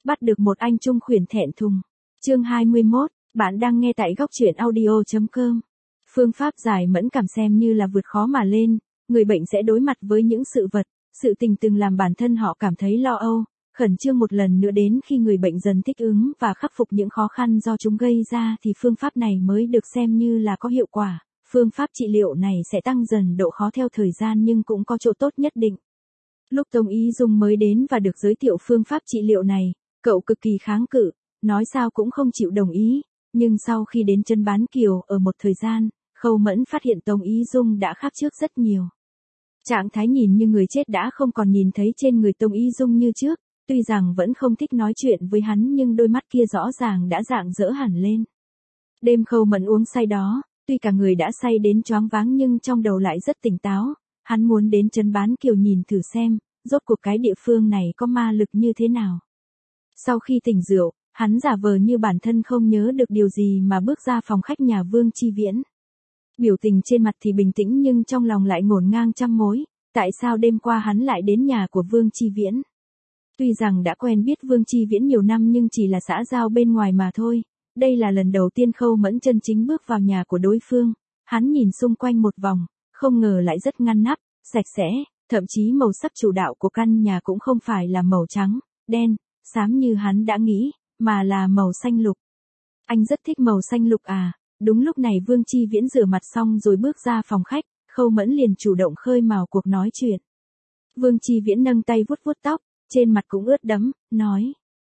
Bắt được một anh trung khuyển thẹn thùng. Chương 21, bạn đang nghe tại góc truyện audio.com. Phương pháp giải mẫn cảm xem như là vượt khó mà lên, người bệnh sẽ đối mặt với những sự vật, sự tình từng làm bản thân họ cảm thấy lo âu, khẩn trương một lần nữa đến khi người bệnh dần thích ứng và khắc phục những khó khăn do chúng gây ra thì phương pháp này mới được xem như là có hiệu quả. Phương pháp trị liệu này sẽ tăng dần độ khó theo thời gian nhưng cũng có chỗ tốt nhất định. Lúc Tống Ý Dung mới đến và được giới thiệu phương pháp trị liệu này, cậu cực kỳ kháng cự, nói sao cũng không chịu đồng ý, nhưng sau khi đến Trấn Bán Kiều ở một thời gian, Khâu Mẫn phát hiện Tống Ý Dung đã khác trước rất nhiều. Trạng thái nhìn như người chết đã không còn nhìn thấy trên người Tống Ý Dung như trước, tuy rằng vẫn không thích nói chuyện với hắn nhưng đôi mắt kia rõ ràng đã rạng rỡ hẳn lên. Đêm Khâu Mẫn uống say đó, tuy cả người đã say đến choáng váng nhưng trong đầu lại rất tỉnh táo, hắn muốn đến Trấn Bán Kiều nhìn thử xem, rốt cuộc cái địa phương này có ma lực như thế nào. Sau khi tỉnh rượu, hắn giả vờ như bản thân không nhớ được điều gì mà bước ra phòng khách nhà Vương Chi Viễn. Biểu tình trên mặt thì bình tĩnh nhưng trong lòng lại ngổn ngang trăm mối, tại sao đêm qua hắn lại đến nhà của Vương Chi Viễn. Tuy rằng đã quen biết Vương Chi Viễn nhiều năm nhưng chỉ là xã giao bên ngoài mà thôi, đây là lần đầu tiên Khâu Mẫn chân chính bước vào nhà của đối phương, hắn nhìn xung quanh một vòng, không ngờ lại rất ngăn nắp, sạch sẽ, thậm chí màu sắc chủ đạo của căn nhà cũng không phải là màu trắng, đen, xám như hắn đã nghĩ, mà là màu xanh lục. Anh rất thích màu xanh lục à? Đúng lúc này Vương Chi Viễn rửa mặt xong rồi bước ra phòng khách, Khâu Mẫn liền chủ động khơi mào cuộc nói chuyện. Vương Chi Viễn nâng tay vuốt vuốt tóc, trên mặt cũng ướt đẫm, nói.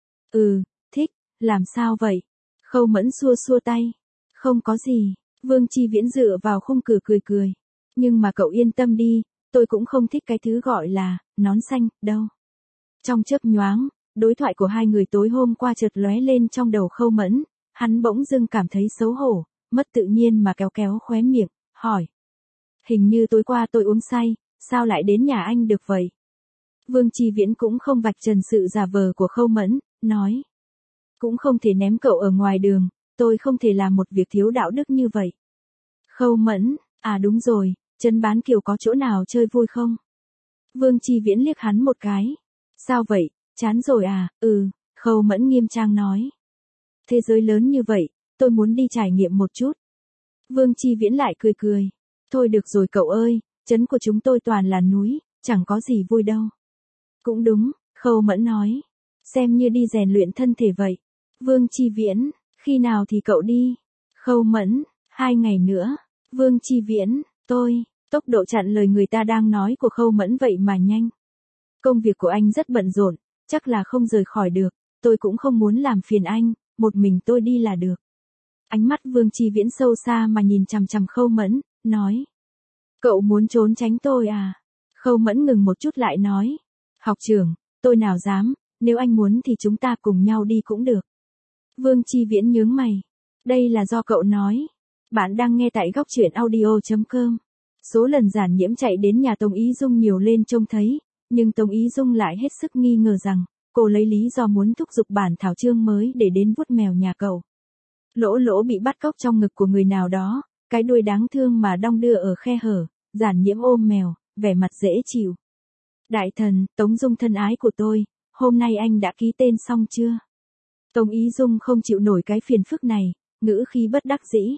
Thích, làm sao vậy? Khâu Mẫn xua xua tay. Không có gì, Vương Chi Viễn dựa vào khung cửa cười cười. Nhưng mà cậu yên tâm đi, tôi cũng không thích cái thứ gọi là, nón xanh, đâu. Trong chớp nhoáng, đối thoại của hai người tối hôm qua chợt lóe lên trong đầu Khâu Mẫn, hắn bỗng dưng cảm thấy xấu hổ, mất tự nhiên mà kéo kéo khóe miệng, hỏi. Hình như tối qua tôi uống say, sao lại đến nhà anh được vậy? Vương Chi Viễn cũng không vạch trần sự giả vờ của Khâu Mẫn, nói. Cũng không thể ném cậu ở ngoài đường, tôi không thể làm một việc thiếu đạo đức như vậy. Khâu Mẫn, à đúng rồi, Trấn Bán Kiều có chỗ nào chơi vui không? Vương Chi Viễn liếc hắn một cái. Sao vậy, chán rồi à? Khâu Mẫn nghiêm trang nói. Thế giới lớn như vậy, tôi muốn đi trải nghiệm một chút. Vương Chi Viễn lại cười cười. Thôi được rồi cậu ơi, trấn của chúng tôi toàn là núi, chẳng có gì vui đâu. Cũng đúng, Khâu Mẫn nói. Xem như đi rèn luyện thân thể vậy. Vương Chi Viễn, khi nào thì cậu đi? Khâu Mẫn, 2 ngày nữa. Vương Chi Viễn, tốc độ chặn lời người ta đang nói của Khâu Mẫn vậy mà nhanh. Công việc của anh rất bận rộn, chắc là không rời khỏi được, tôi cũng không muốn làm phiền anh, một mình tôi đi là được. Ánh mắt Vương Chi Viễn sâu xa mà nhìn chằm chằm Khâu Mẫn, nói. Cậu muốn trốn tránh tôi à? Khâu Mẫn ngừng một chút lại nói. Học trưởng, tôi nào dám, nếu anh muốn thì chúng ta cùng nhau đi cũng được. Vương Chi Viễn nhướng mày. Đây là do cậu nói. Bạn đang nghe tại góc truyện audio.com. Số lần Giản Nhiễm chạy đến nhà Tống Ý Dung nhiều lên trông thấy, nhưng Tống Ý Dung lại hết sức nghi ngờ rằng, cô lấy lý do muốn thúc giục bản thảo chương mới để đến vuốt mèo nhà cậu. Lỗ Lỗ bị bắt cóc trong ngực của người nào đó, cái đuôi đáng thương mà đong đưa ở khe hở, Giản Nhiễm ôm mèo, vẻ mặt dễ chịu. Đại thần, Tống Dung thân ái của tôi, hôm nay anh đã ký tên xong chưa? Tống Ý Dung không chịu nổi cái phiền phức này, ngữ khí bất đắc dĩ.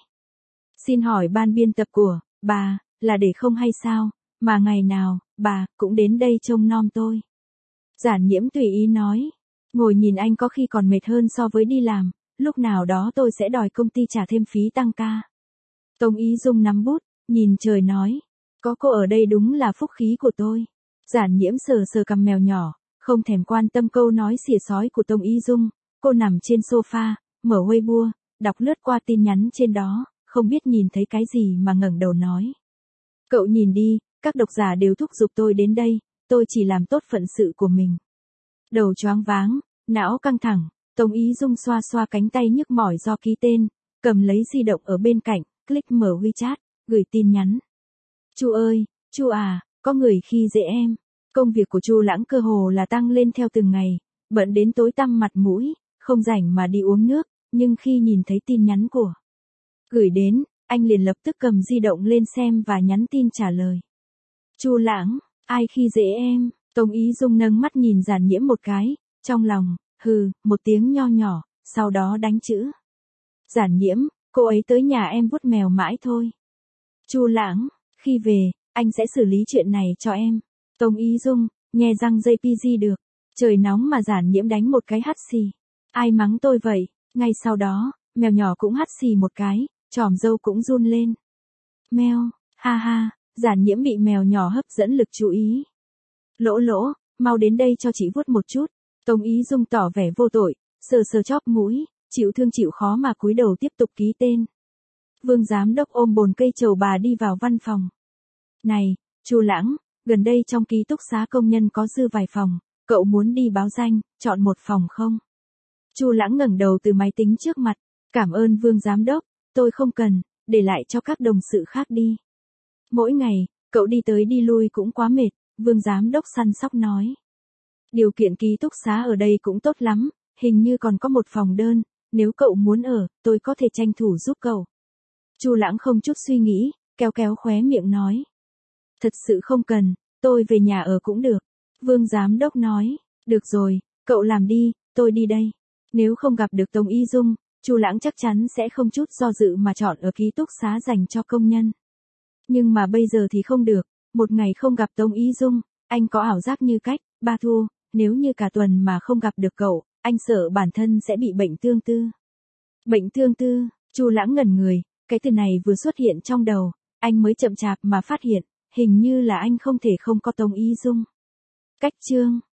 Xin hỏi ban biên tập của bà là để không hay sao, mà ngày nào bà cũng đến đây trông nom tôi. Giản Nhiễm tùy ý nói, ngồi nhìn anh có khi còn mệt hơn so với đi làm, lúc nào đó tôi sẽ đòi công ty trả thêm phí tăng ca. Tống Ý Dung nắm bút, nhìn trời nói, có cô ở đây đúng là phúc khí của tôi. Giản Nhiễm sờ sờ cằm mèo nhỏ, không thèm quan tâm câu nói xỉa xói của Tống Ý Dung, cô nằm trên sofa, mở Weibo, đọc lướt qua tin nhắn trên đó, không biết nhìn thấy cái gì mà ngẩng đầu nói. Cậu nhìn đi, các độc giả đều thúc giục tôi đến đây, tôi chỉ làm tốt phận sự của mình. Đầu choáng váng, não căng thẳng, Tống Ý Dung xoa xoa cánh tay nhức mỏi do ký tên, cầm lấy di động ở bên cạnh, click mở WeChat, gửi tin nhắn. Chu ơi, Chu à, có người khi dễ em. Công việc của Chu Lãng cơ hồ là tăng lên theo từng ngày, bận đến tối tăm mặt mũi, không rảnh mà đi uống nước, nhưng khi nhìn thấy tin nhắn của gửi đến, anh liền lập tức cầm di động lên xem và nhắn tin trả lời. Chu Lãng, ai khi dễ em? Tống Ý Dung nâng mắt nhìn Giản Nhiễm một cái, trong lòng Hừ, một tiếng nho nhỏ, sau đó đánh chữ. Giản Nhiễm, cô ấy tới nhà em vuốt mèo mãi thôi. Chu Lãng, khi về, anh sẽ xử lý chuyện này cho em. Tống Ý Dung, nhe răng JPG được. Trời nóng mà Giản Nhiễm đánh một cái hắt xì. Ai mắng tôi vậy? Ngay sau đó, mèo nhỏ cũng hắt xì một cái, chòm râu cũng run lên. Mèo, ha ha, Giản Nhiễm bị mèo nhỏ hấp dẫn lực chú ý. Lỗ lỗ, mau đến đây cho chị vuốt một chút. Tống Ý Dung tỏ vẻ vô tội, sờ sờ chóp mũi, chịu thương chịu khó mà cúi đầu tiếp tục ký tên. Vương giám đốc ôm bồn cây trầu bà đi vào văn phòng. Này, Chu Lãng, gần đây trong ký túc xá công nhân có dư vài phòng, cậu muốn đi báo danh, chọn một phòng không? Chu Lãng ngẩng đầu từ máy tính trước mặt, cảm ơn Vương giám đốc, tôi không cần, để lại cho các đồng sự khác đi. Mỗi ngày, cậu đi tới đi lui cũng quá mệt, Vương giám đốc săn sóc nói. Điều kiện ký túc xá ở đây cũng tốt lắm, hình như còn có một phòng đơn, nếu cậu muốn ở, tôi có thể tranh thủ giúp cậu. Chu Lãng không chút suy nghĩ, kéo kéo khóe miệng nói. Thật sự không cần, tôi về nhà ở cũng được. Vương giám đốc nói, được rồi, cậu làm đi, tôi đi đây. Nếu không gặp được Tống Y Dung, Chu Lãng chắc chắn sẽ không chút do dự mà chọn ở ký túc xá dành cho công nhân. Nhưng mà bây giờ thì không được, một ngày không gặp Tống Y Dung, anh có ảo giác như cách, ba thua, nếu như cả tuần mà không gặp được cậu, anh sợ bản thân sẽ bị bệnh tương tư. Bệnh tương tư, Chu Lãng ngẩn người, cái từ này vừa xuất hiện trong đầu, anh mới chậm chạp mà phát hiện, hình như là anh không thể không có Tống Y Dung. Cách chương